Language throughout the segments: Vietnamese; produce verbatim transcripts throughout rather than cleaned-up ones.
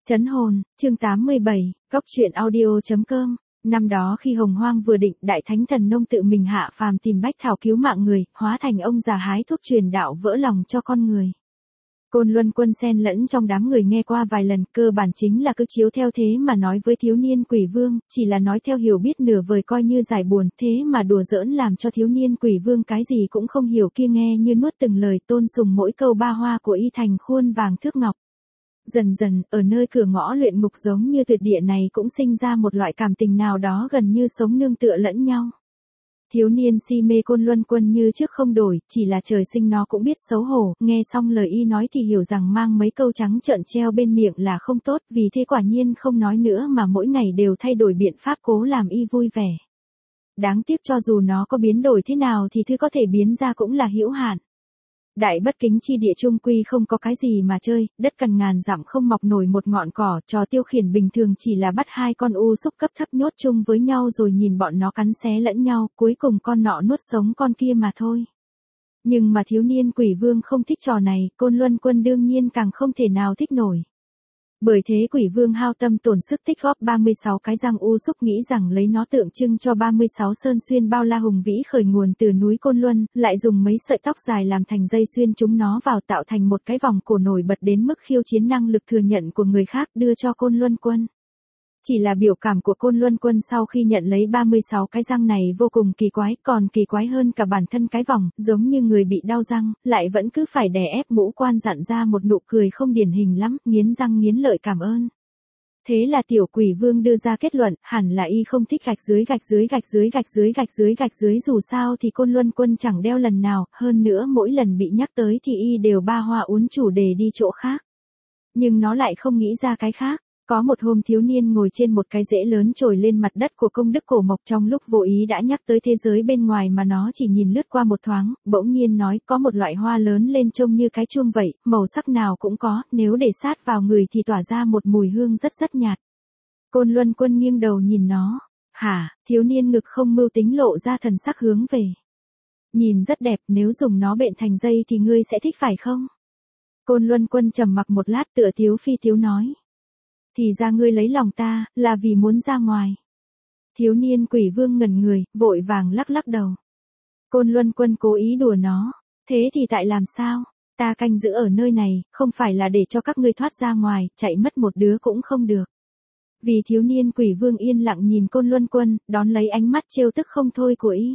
Trấn hồn, chương tám mươi bảy, Cóc truyện audio chấm com. Năm đó khi Hồng Hoang vừa định, Đại Thánh Thần Nông tự mình hạ phàm tìm bách thảo cứu mạng người, hóa thành ông già hái thuốc truyền đạo vỡ lòng cho con người. Côn Luân Quân xen lẫn trong đám người nghe qua vài lần, cơ bản chính là cứ chiếu theo thế mà nói với thiếu niên Quỷ Vương, chỉ là nói theo hiểu biết nửa vời coi như giải buồn, thế mà đùa giỡn làm cho thiếu niên Quỷ Vương cái gì cũng không hiểu kia nghe như nuốt từng lời tôn sùng mỗi câu ba hoa của y thành khuôn vàng thước ngọc. Dần dần, ở nơi cửa ngõ luyện ngục giống như tuyệt địa này cũng sinh ra một loại cảm tình nào đó gần như sống nương tựa lẫn nhau. Thiếu niên si mê Côn Luân Quân như trước không đổi, chỉ là trời sinh nó cũng biết xấu hổ, nghe xong lời y nói thì hiểu rằng mang mấy câu trắng trợn treo bên miệng là không tốt, vì thế quả nhiên không nói nữa mà mỗi ngày đều thay đổi biện pháp cố làm y vui vẻ. Đáng tiếc cho dù nó có biến đổi thế nào thì thứ có thể biến ra cũng là hữu hạn. Đại bất kính chi địa trung quy không có cái gì mà chơi, đất cằn ngàn dặm không mọc nổi một ngọn cỏ, trò tiêu khiển bình thường chỉ là bắt hai con u xúc cấp thấp nhốt chung với nhau rồi nhìn bọn nó cắn xé lẫn nhau, cuối cùng con nọ nuốt sống con kia mà thôi. Nhưng mà thiếu niên Quỷ Vương không thích trò này, Côn Luân Quân đương nhiên càng không thể nào thích nổi. Bởi thế Quỷ Vương hao tâm tổn sức tích góp ba mươi sáu cái răng u xúc nghĩ rằng lấy nó tượng trưng cho ba mươi sáu sơn xuyên bao la hùng vĩ khởi nguồn từ núi Côn Luân, lại dùng mấy sợi tóc dài làm thành dây xuyên chúng nó vào tạo thành một cái vòng cổ nổi bật đến mức khiêu chiến năng lực thừa nhận của người khác đưa cho Côn Luân Quân. Chỉ là biểu cảm của Côn Luân Quân sau khi nhận lấy ba mươi sáu cái răng này vô cùng kỳ quái, còn kỳ quái hơn cả bản thân cái vòng, giống như người bị đau răng, lại vẫn cứ phải đè ép ngũ quan dặn ra một nụ cười không điển hình lắm, nghiến răng nghiến lợi cảm ơn. Thế là tiểu Quỷ Vương đưa ra kết luận, hẳn là y không thích gạch dưới gạch dưới gạch dưới gạch dưới gạch dưới gạch dưới dù sao thì Côn Luân Quân chẳng đeo lần nào, hơn nữa mỗi lần bị nhắc tới thì y đều ba hoa uốn chủ đề đi chỗ khác. Nhưng nó lại không nghĩ ra cái khác. Có một hôm thiếu niên ngồi trên một cái rễ lớn trồi lên mặt đất của công đức cổ mộc trong lúc vô ý đã nhắc tới thế giới bên ngoài mà nó chỉ nhìn lướt qua một thoáng, bỗng nhiên nói có một loại hoa lớn lên trông như cái chuông vậy, màu sắc nào cũng có, nếu để sát vào người thì tỏa ra một mùi hương rất rất nhạt. Côn Luân Quân nghiêng đầu nhìn nó, hả, thiếu niên ngực không mưu tính lộ ra thần sắc hướng về. Nhìn rất đẹp, nếu dùng nó bện thành dây thì ngươi sẽ thích phải không? Côn Luân Quân trầm mặc một lát tựa thiếu phi thiếu nói. Thì ra ngươi lấy lòng ta, là vì muốn ra ngoài. Thiếu niên Quỷ Vương ngẩn người, vội vàng lắc lắc đầu. Côn Luân Quân cố ý đùa nó, thế thì tại làm sao, ta canh giữ ở nơi này, không phải là để cho các ngươi thoát ra ngoài, chạy mất một đứa cũng không được. Vì thiếu niên Quỷ Vương yên lặng nhìn Côn Luân Quân, đón lấy ánh mắt trêu tức không thôi của y.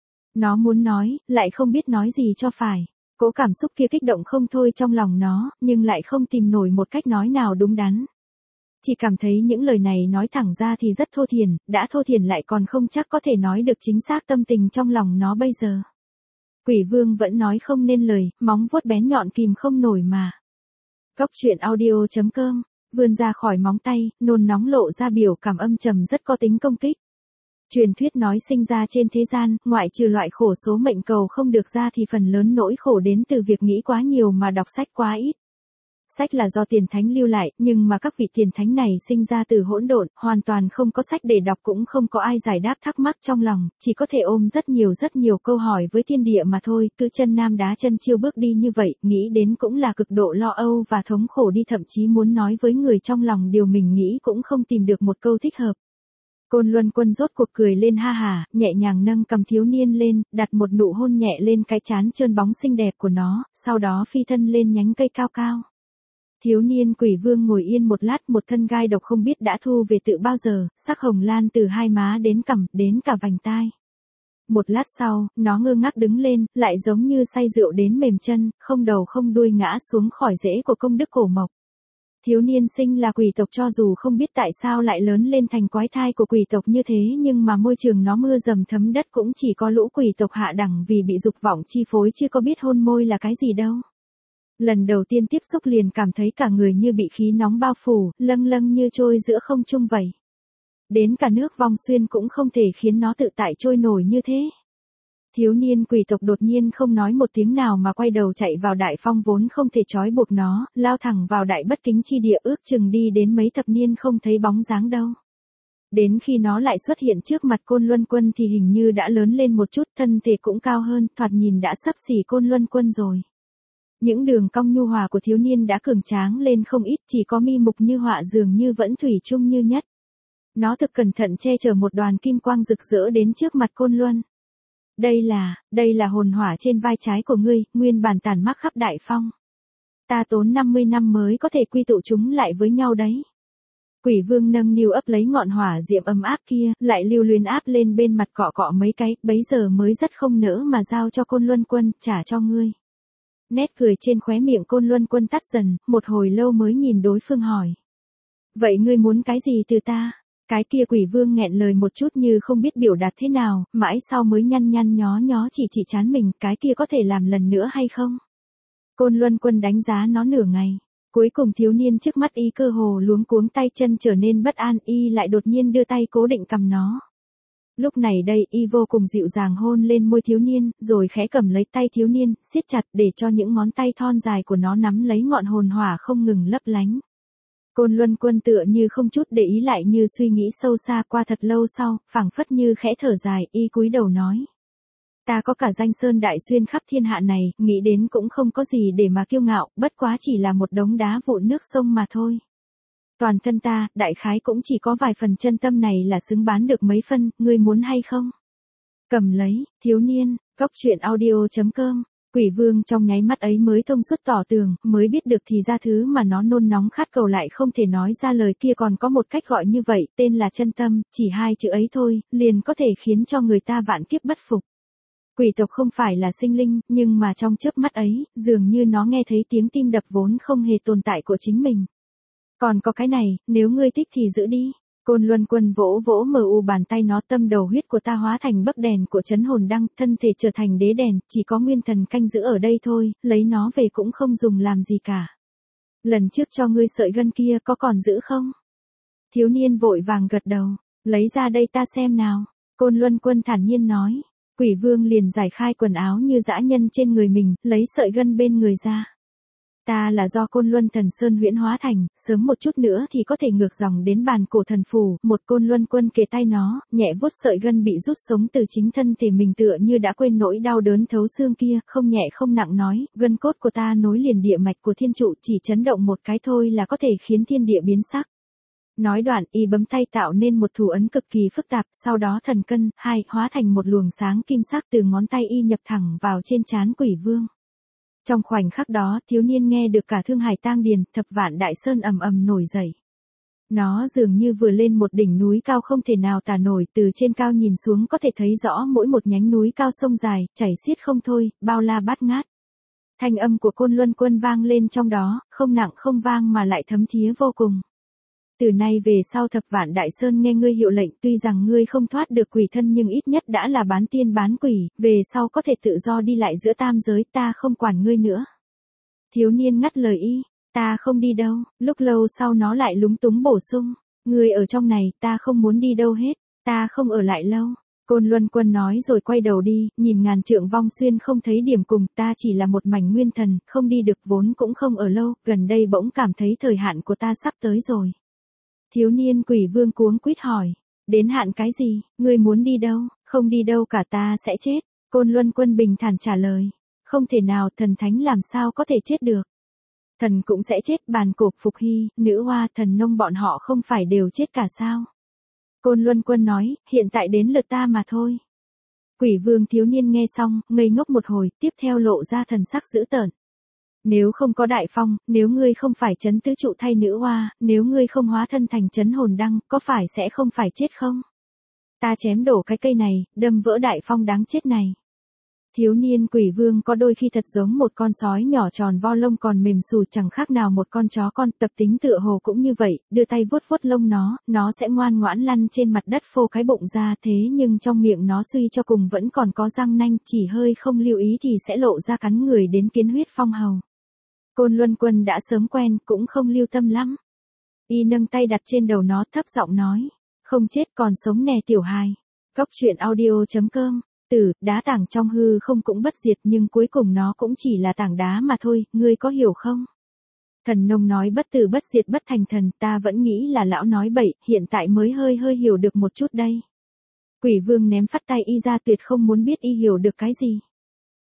Nó muốn nói, lại không biết nói gì cho phải. Cố cảm xúc kia kích động không thôi trong lòng nó, nhưng lại không tìm nổi một cách nói nào đúng đắn. Chỉ cảm thấy những lời này nói thẳng ra thì rất thô thiển, đã thô thiển lại còn không chắc có thể nói được chính xác tâm tình trong lòng nó bây giờ. Quỷ Vương vẫn nói không nên lời, móng vuốt bén nhọn kìm không nổi mà. Cóc truyện audio chấm com, vươn ra khỏi móng tay, nôn nóng lộ ra biểu cảm âm trầm rất có tính công kích. Truyền thuyết nói sinh ra trên thế gian, ngoại trừ loại khổ số mệnh cầu không được ra thì phần lớn nỗi khổ đến từ việc nghĩ quá nhiều mà đọc sách quá ít. Sách là do tiền thánh lưu lại, nhưng mà các vị tiền thánh này sinh ra từ hỗn độn, hoàn toàn không có sách để đọc cũng không có ai giải đáp thắc mắc trong lòng, chỉ có thể ôm rất nhiều rất nhiều câu hỏi với thiên địa mà thôi, cứ chân nam đá chân chiêu bước đi như vậy, nghĩ đến cũng là cực độ lo âu và thống khổ đi, thậm chí muốn nói với người trong lòng điều mình nghĩ cũng không tìm được một câu thích hợp. Côn Luân Quân rốt cuộc cười lên ha hà, nhẹ nhàng nâng cầm thiếu niên lên, đặt một nụ hôn nhẹ lên cái trán trơn bóng xinh đẹp của nó, sau đó phi thân lên nhánh cây cao cao. Thiếu niên Quỷ Vương ngồi yên một lát, một thân gai độc không biết đã thu về tự bao giờ, sắc hồng lan từ hai má đến cằm, đến cả vành tai. Một lát sau, nó ngơ ngác đứng lên, lại giống như say rượu đến mềm chân, không đầu không đuôi ngã xuống khỏi rễ của công đức cổ mộc. Thiếu niên sinh là quỷ tộc cho dù không biết tại sao lại lớn lên thành quái thai của quỷ tộc như thế nhưng mà môi trường nó mưa dầm thấm đất cũng chỉ có lũ quỷ tộc hạ đẳng vì bị dục vọng chi phối chứ có biết hôn môi là cái gì đâu. Lần đầu tiên tiếp xúc liền cảm thấy cả người như bị khí nóng bao phủ, lâng lâng như trôi giữa không trung vậy. Đến cả nước vong xuyên cũng không thể khiến nó tự tại trôi nổi như thế. Thiếu niên quỷ tộc đột nhiên không nói một tiếng nào mà quay đầu chạy vào đại phong vốn không thể trói buộc nó, lao thẳng vào đại bất kính chi địa ước chừng đi đến mấy thập niên không thấy bóng dáng đâu. Đến khi nó lại xuất hiện trước mặt Côn Luân Quân thì hình như đã lớn lên một chút, thân thể cũng cao hơn, thoạt nhìn đã xấp xỉ Côn Luân Quân rồi. Những đường cong nhu hòa của thiếu niên đã cường tráng lên không ít, chỉ có mi mục như họa dường như vẫn thủy chung như nhất. Nó thực cẩn thận che chở một đoàn kim quang rực rỡ đến trước mặt Côn Luân. Đây là, đây là hồn hỏa trên vai trái của ngươi, nguyên bản tản mác khắp đại phong. Ta tốn năm mươi năm mới có thể quy tụ chúng lại với nhau đấy. Quỷ vương nâng niu ấp lấy ngọn hỏa diệm ấm áp kia, lại lưu luyến áp lên bên mặt cọ cọ mấy cái, bấy giờ mới rất không nỡ mà giao cho Côn Luân Quân, trả cho ngươi. Nét cười trên khóe miệng Côn Luân Quân tắt dần, một hồi lâu mới nhìn đối phương hỏi. Vậy ngươi muốn cái gì từ ta? Cái kia quỷ vương nghẹn lời một chút như không biết biểu đạt thế nào, mãi sau mới nhăn nhăn nhó nhó chỉ chỉ chán mình, cái kia có thể làm lần nữa hay không? Côn Luân Quân đánh giá nó nửa ngày. Cuối cùng thiếu niên trước mắt y cơ hồ luống cuống tay chân trở nên bất an, y lại đột nhiên đưa tay cố định cầm nó. Lúc này đây y vô cùng dịu dàng hôn lên môi thiếu niên, rồi khẽ cầm lấy tay thiếu niên, siết chặt để cho những ngón tay thon dài của nó nắm lấy ngọn hồn hỏa không ngừng lấp lánh. Côn Luân Quân tựa như không chút để ý lại như suy nghĩ sâu xa, qua thật lâu sau, phảng phất như khẽ thở dài, y cúi đầu nói. Ta có cả danh sơn đại xuyên khắp thiên hạ này, nghĩ đến cũng không có gì để mà kiêu ngạo, bất quá chỉ là một đống đá vụn nước sông mà thôi. Toàn thân ta, đại khái cũng chỉ có vài phần chân tâm này là xứng bán được mấy phân, ngươi muốn hay không? Cầm lấy, thiếu niên, góc truyện audio chấm com. Quỷ vương trong nháy mắt ấy mới thông suốt tỏ tường, mới biết được thì ra thứ mà nó nôn nóng khát cầu lại không thể nói ra lời kia còn có một cách gọi như vậy, tên là chân tâm, chỉ hai chữ ấy thôi, liền có thể khiến cho người ta vạn kiếp bất phục. Quỷ tộc không phải là sinh linh, nhưng mà trong chớp mắt ấy, dường như nó nghe thấy tiếng tim đập vốn không hề tồn tại của chính mình. Còn có cái này, nếu ngươi thích thì giữ đi. Côn Luân Quân vỗ vỗ mờ u bàn tay nó, tâm đầu huyết của ta hóa thành bấc đèn của chấn hồn đăng, thân thể trở thành đế đèn, chỉ có nguyên thần canh giữ ở đây thôi, lấy nó về cũng không dùng làm gì cả. Lần trước cho ngươi sợi gân kia có còn giữ không? Thiếu niên vội vàng gật đầu, lấy ra đây ta xem nào. Côn Luân Quân thản nhiên nói. Quỷ vương liền giải khai quần áo như dã nhân trên người mình, lấy sợi gân bên người ra. Ta là do Côn Luân Thần Sơn huyễn hóa thành, sớm một chút nữa thì có thể ngược dòng đến bàn cổ thần phù, một Côn Luân Quân kề tay nó, nhẹ vuốt sợi gân bị rút sống từ chính thân thể mình tựa như đã quên nỗi đau đớn thấu xương kia, không nhẹ không nặng nói, gân cốt của ta nối liền địa mạch của thiên trụ, chỉ chấn động một cái thôi là có thể khiến thiên địa biến sắc. Nói đoạn, y bấm tay tạo nên một thủ ấn cực kỳ phức tạp, sau đó thần cân, hai, hóa thành một luồng sáng kim sắc từ ngón tay y nhập thẳng vào trên trán quỷ vương. Trong khoảnh khắc đó, thiếu niên nghe được cả thương hải tang điền, thập vạn đại sơn ầm ầm nổi dậy. Nó dường như vừa lên một đỉnh núi cao không thể nào tả nổi, từ trên cao nhìn xuống có thể thấy rõ mỗi một nhánh núi cao sông dài, chảy xiết không thôi, bao la bát ngát. Thanh âm của Côn Luân Quân vang lên trong đó, không nặng không vang mà lại thấm thía vô cùng. Từ nay về sau thập vạn đại sơn nghe ngươi hiệu lệnh, tuy rằng ngươi không thoát được quỷ thân nhưng ít nhất đã là bán tiên bán quỷ, về sau có thể tự do đi lại giữa tam giới, ta không quản ngươi nữa. Thiếu niên ngắt lời y, ta không đi đâu, lúc lâu sau nó lại lúng túng bổ sung, ngươi ở trong này, ta không muốn đi đâu hết, ta không ở lại lâu. Côn Luân Quân nói rồi quay đầu đi, nhìn ngàn trượng vong xuyên không thấy điểm cùng, ta chỉ là một mảnh nguyên thần, không đi được vốn cũng không ở lâu, gần đây bỗng cảm thấy thời hạn của ta sắp tới rồi. Thiếu niên quỷ vương cuống quýt hỏi, đến hạn cái gì, ngươi muốn đi đâu, không đi đâu cả, ta sẽ chết. Côn Luân Quân bình thản trả lời, không thể nào, thần thánh làm sao có thể chết được. Thần cũng sẽ chết, bàn cổ, Phục Hy, nữ hoa, thần nông bọn họ không phải đều chết cả sao. Côn Luân Quân nói, hiện tại đến lượt ta mà thôi. Quỷ vương thiếu niên nghe xong, ngây ngốc một hồi, tiếp theo lộ ra thần sắc dữ tợn. Nếu không có đại phong, nếu ngươi không phải chấn tứ trụ thay nữ hoa, nếu ngươi không hóa thân thành chấn hồn đăng, có phải sẽ không phải chết không? Ta chém đổ cái cây này, đâm vỡ đại phong đáng chết này. Thiếu niên quỷ vương có đôi khi thật giống một con sói nhỏ tròn vo lông còn mềm xù, chẳng khác nào một con chó con, tập tính tựa hồ cũng như vậy, đưa tay vuốt vuốt lông nó, nó sẽ ngoan ngoãn lăn trên mặt đất phô cái bụng ra, thế nhưng trong miệng nó suy cho cùng vẫn còn có răng nanh, chỉ hơi không lưu ý thì sẽ lộ ra cắn người đến kiến huyết phong hầu. Côn Luân Quân đã sớm quen, cũng không lưu tâm lắm. Y nâng tay đặt trên đầu nó, thấp giọng nói, không chết còn sống nè tiểu hài. Góc truyện audio chấm com. Tử, đá tảng trong hư không cũng bất diệt, nhưng cuối cùng nó cũng chỉ là tảng đá mà thôi, ngươi có hiểu không? Thần nông nói bất tử bất diệt bất thành thần, ta vẫn nghĩ là lão nói bậy, hiện tại mới hơi hơi hiểu được một chút đây. Quỷ vương ném phắt tay y ra, tuyệt không muốn biết y hiểu được cái gì.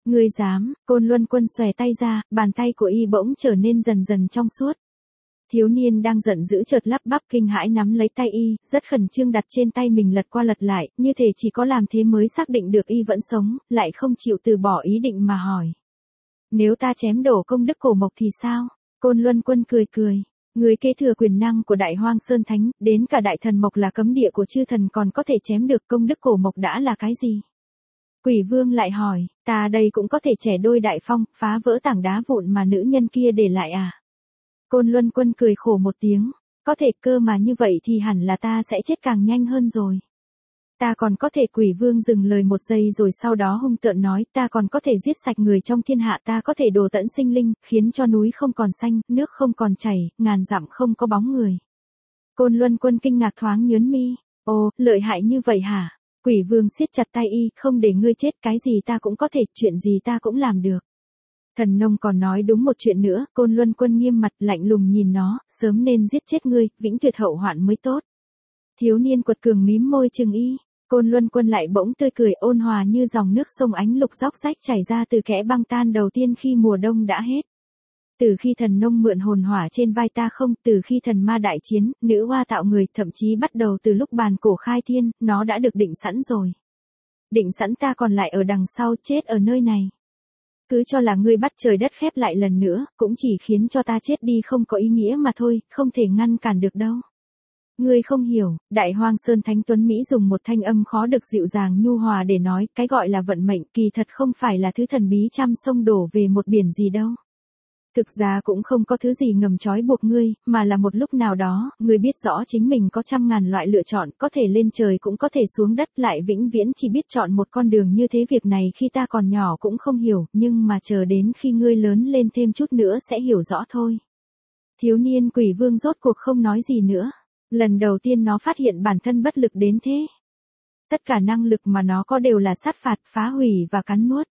Ngươi dám, Côn Luân Quân xòe tay ra, bàn tay của y bỗng trở nên dần dần trong suốt. Thiếu niên đang giận dữ chợt lắp bắp kinh hãi nắm lấy tay y, rất khẩn trương đặt trên tay mình lật qua lật lại, như thể chỉ có làm thế mới xác định được y vẫn sống, lại không chịu từ bỏ ý định mà hỏi. Nếu ta chém đổ công đức cổ mộc thì sao? Côn Luân Quân cười cười. Người kế thừa quyền năng của Đại Hoang Sơn Thánh, đến cả Đại Thần Mộc là cấm địa của chư thần còn có thể chém được, công đức cổ mộc đã là cái gì? Quỷ Vương lại hỏi, ta đây cũng có thể trẻ đôi đại phong, phá vỡ tảng đá vụn mà nữ nhân kia để lại à? Côn Luân Quân cười khổ một tiếng, có thể, cơ mà như vậy thì hẳn là ta sẽ chết càng nhanh hơn rồi. Ta còn có thể. Quỷ Vương dừng lời một giây rồi sau đó hung tợn nói, ta còn có thể giết sạch người trong thiên hạ, ta có thể đồ tận sinh linh, khiến cho núi không còn xanh, nước không còn chảy, ngàn dặm không có bóng người. Côn Luân Quân kinh ngạc thoáng nhớn mi, ồ, lợi hại như vậy hả? Quỷ Vương siết chặt tay y, không để ngươi chết, cái gì ta cũng có thể, chuyện gì ta cũng làm được. Thần nông còn nói đúng một chuyện nữa, Côn Luân Quân nghiêm mặt lạnh lùng nhìn nó, sớm nên giết chết ngươi, vĩnh tuyệt hậu hoạn mới tốt. Thiếu niên quật cường mím môi chừng y, Côn Luân Quân lại bỗng tươi cười ôn hòa như dòng nước sông ánh lục róc rách chảy ra từ kẽ băng tan đầu tiên khi mùa đông đã hết. Từ khi thần nông mượn hồn hỏa trên vai ta không, từ khi thần ma đại chiến, nữ hoa tạo người, thậm chí bắt đầu từ lúc bàn cổ khai thiên, nó đã được định sẵn rồi. Định sẵn ta còn lại ở đằng sau, chết ở nơi này. Cứ cho là ngươi bắt trời đất khép lại lần nữa, cũng chỉ khiến cho ta chết đi không có ý nghĩa mà thôi, không thể ngăn cản được đâu. Ngươi không hiểu, Đại Hoang Sơn Thánh Tuấn Mỹ dùng một thanh âm khó được dịu dàng nhu hòa để nói, cái gọi là vận mệnh kỳ thật không phải là thứ thần bí trăm sông đổ về một biển gì đâu. Thực ra cũng không có thứ gì ngầm trói buộc ngươi, mà là một lúc nào đó, ngươi biết rõ chính mình có trăm ngàn loại lựa chọn, có thể lên trời cũng có thể xuống đất, lại vĩnh viễn chỉ biết chọn một con đường như thế. Việc này khi ta còn nhỏ cũng không hiểu, nhưng mà chờ đến khi ngươi lớn lên thêm chút nữa sẽ hiểu rõ thôi. Thiếu niên Quỷ Vương rốt cuộc không nói gì nữa. Lần đầu tiên nó phát hiện bản thân bất lực đến thế. Tất cả năng lực mà nó có đều là sát phạt, phá hủy và cắn nuốt.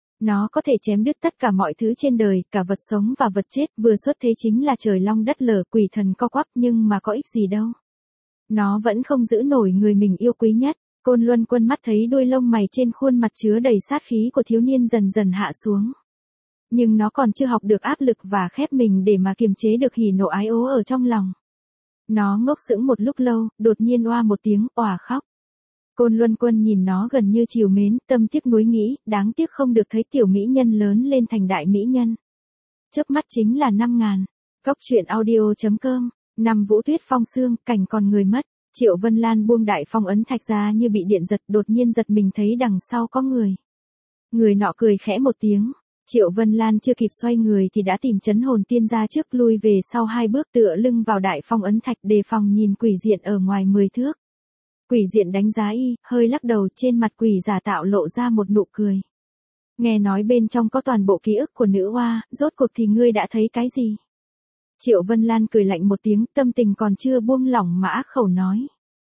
Nó có thể chém đứt tất cả mọi thứ trên đời, cả vật sống và vật chết, vừa xuất thế chính là trời long đất lở, quỷ thần co quắp, nhưng mà có ích gì đâu. Nó vẫn không giữ nổi người mình yêu quý nhất. Côn Luân Quân mắt thấy đuôi lông mày trên khuôn mặt chứa đầy sát khí của thiếu niên dần dần hạ xuống. Nhưng nó còn chưa học được áp lực và khép mình để mà kiềm chế được hỉ nộ ái ố ở trong lòng. Nó ngốc sững một lúc lâu, đột nhiên oa một tiếng, òa khóc. Côn Luân Quân nhìn nó gần như trìu mến, tâm tiếc nuối nghĩ, đáng tiếc không được thấy tiểu mỹ nhân lớn lên thành đại mỹ nhân. Chớp mắt chính là năm ngàn. Cóc truyện audio chấm com, năm Vũ Tuyết phong sương, cảnh còn người mất. Triệu Vân Lan buông đại phong ấn thạch ra như bị điện giật, đột nhiên giật mình thấy đằng sau có người. Người nọ cười khẽ một tiếng. Triệu Vân Lan chưa kịp xoay người thì đã tìm chấn hồn tiên ra trước, lui về sau hai bước tựa lưng vào đại phong ấn thạch, đề phòng nhìn quỷ diện ở ngoài mười thước. Quỷ diện đánh giá y, hơi lắc đầu, trên mặt quỷ giả tạo lộ ra một nụ cười. Nghe nói bên trong có toàn bộ ký ức của nữ oa, rốt cuộc thì ngươi đã thấy cái gì? Triệu Vân Lan cười lạnh một tiếng, tâm tình còn chưa buông lỏng mà ác khẩu nói.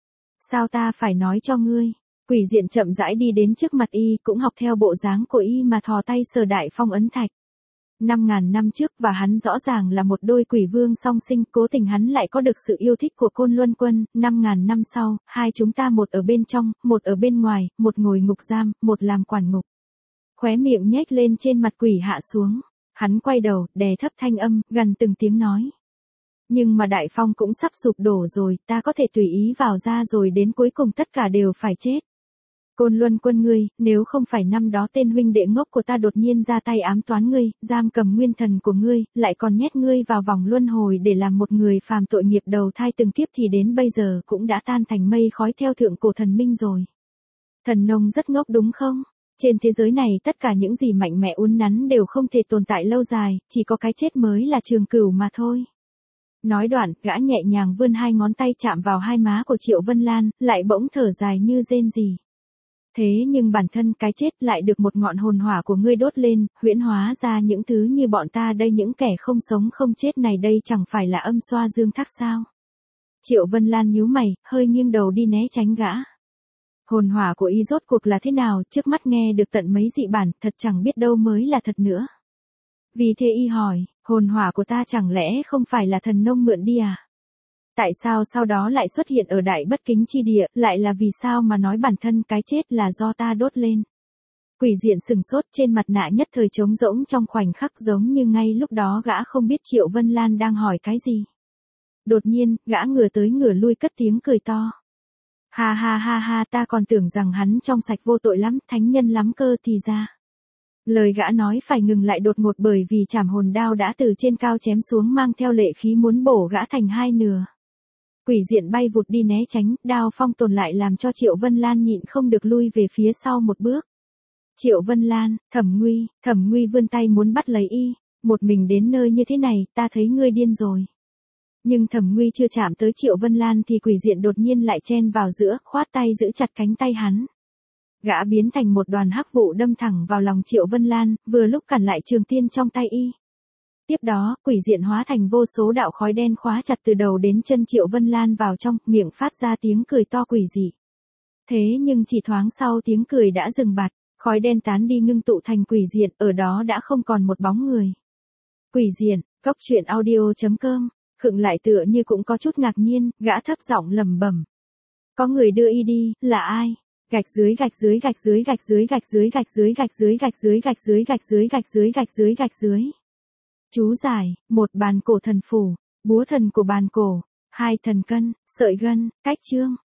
Sao ta phải nói cho ngươi? Quỷ diện chậm rãi đi đến trước mặt y, cũng học theo bộ dáng của y mà thò tay sờ đại phong ấn thạch. Năm ngàn năm trước và hắn rõ ràng là một đôi quỷ vương song sinh, cố tình hắn lại có được sự yêu thích của Côn Luân Quân. Năm ngàn năm sau, hai chúng ta một ở bên trong, một ở bên ngoài, một ngồi ngục giam, một làm quản ngục. Khóe miệng nhếch lên trên mặt quỷ hạ xuống. Hắn quay đầu, đè thấp thanh âm, gần từng tiếng nói. Nhưng mà đại phong cũng sắp sụp đổ rồi, ta có thể tùy ý vào ra rồi đến cuối cùng tất cả đều phải chết. Côn Luân Quân ngươi, nếu không phải năm đó tên huynh đệ ngốc của ta đột nhiên ra tay ám toán ngươi, giam cầm nguyên thần của ngươi, lại còn nhét ngươi vào vòng luân hồi để làm một người phàm tội nghiệp đầu thai từng kiếp thì đến bây giờ cũng đã tan thành mây khói theo thượng cổ thần minh rồi. Thần nông rất ngốc đúng không? Trên thế giới này tất cả những gì mạnh mẽ uốn nắn đều không thể tồn tại lâu dài, chỉ có cái chết mới là trường cửu mà thôi. Nói đoạn, gã nhẹ nhàng vươn hai ngón tay chạm vào hai má của Triệu Vân Lan, lại bỗng thở dài như rên rỉ. Thế nhưng bản thân cái chết lại được một ngọn hồn hỏa của ngươi đốt lên, huyễn hóa ra những thứ như bọn ta đây, những kẻ không sống không chết này đây chẳng phải là âm xoa dương thác sao? Triệu Vân Lan nhíu mày, hơi nghiêng đầu đi né tránh gã. Hồn hỏa của y rốt cuộc là thế nào, trước mắt nghe được tận mấy dị bản, thật chẳng biết đâu mới là thật nữa. Vì thế y hỏi, hồn hỏa của ta chẳng lẽ không phải là thần nông mượn đi à? Tại sao sau đó lại xuất hiện ở đại bất kính chi địa, lại là vì sao mà nói bản thân cái chết là do ta đốt lên? Quỷ diện sừng sốt, trên mặt nạ nhất thời trống rỗng trong khoảnh khắc, giống như ngay lúc đó gã không biết Triệu Vân Lan đang hỏi cái gì. Đột nhiên, gã ngửa tới ngửa lui cất tiếng cười to. Ha ha ha ha, ta còn tưởng rằng hắn trong sạch vô tội lắm, thánh nhân lắm cơ, thì ra. Lời gã nói phải ngừng lại đột ngột bởi vì trảm hồn đao đã từ trên cao chém xuống mang theo lệ khí muốn bổ gã thành hai nửa. Quỷ diện bay vụt đi né tránh, đao phong tồn lại làm cho Triệu Vân Lan nhịn không được lui về phía sau một bước. Triệu Vân Lan, Thẩm Nguy, Thẩm Nguy vươn tay muốn bắt lấy y, một mình đến nơi như thế này, ta thấy ngươi điên rồi. Nhưng Thẩm Nguy chưa chạm tới Triệu Vân Lan thì quỷ diện đột nhiên lại chen vào giữa, khoát tay giữ chặt cánh tay hắn. Gã biến thành một đoàn hắc vụ đâm thẳng vào lòng Triệu Vân Lan, vừa lúc cản lại trường tiên trong tay y. Tiếp đó, quỷ diện hóa thành vô số đạo khói đen khóa chặt từ đầu đến chân Triệu Vân Lan vào trong, miệng phát ra tiếng cười to quỷ dị. Thế nhưng chỉ thoáng sau tiếng cười đã dừng bặt, khói đen tán đi ngưng tụ thành quỷ diện, ở đó đã không còn một bóng người. Quỷ diện, cốc truyện audio chấm com. Khựng lại tựa như cũng có chút ngạc nhiên, gã thấp giọng lẩm bẩm. Có người đưa y đi, là ai? Gạch dưới gạch dưới gạch dưới gạch dưới gạch dưới gạch dưới gạch dưới gạch dưới gạch dưới gạch dưới gạch dưới gạch dưới gạch dưới. Chú giải, một bàn cổ thần phủ, búa thần của bàn cổ, hai thần cân, sợi gân, cách chương.